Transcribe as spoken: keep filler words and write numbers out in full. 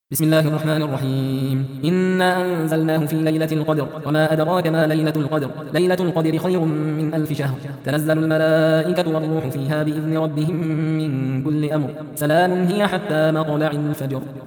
بسم الله الرحمن الرحيم إنا أنزلناه في ليلة القدر وما أدراك ما ليلة القدر ليلة القدر خير من ألف شهر تنزل الملائكة والروح فيها بإذن ربهم من كل أمر سلام هي حتى مطلع الفجر.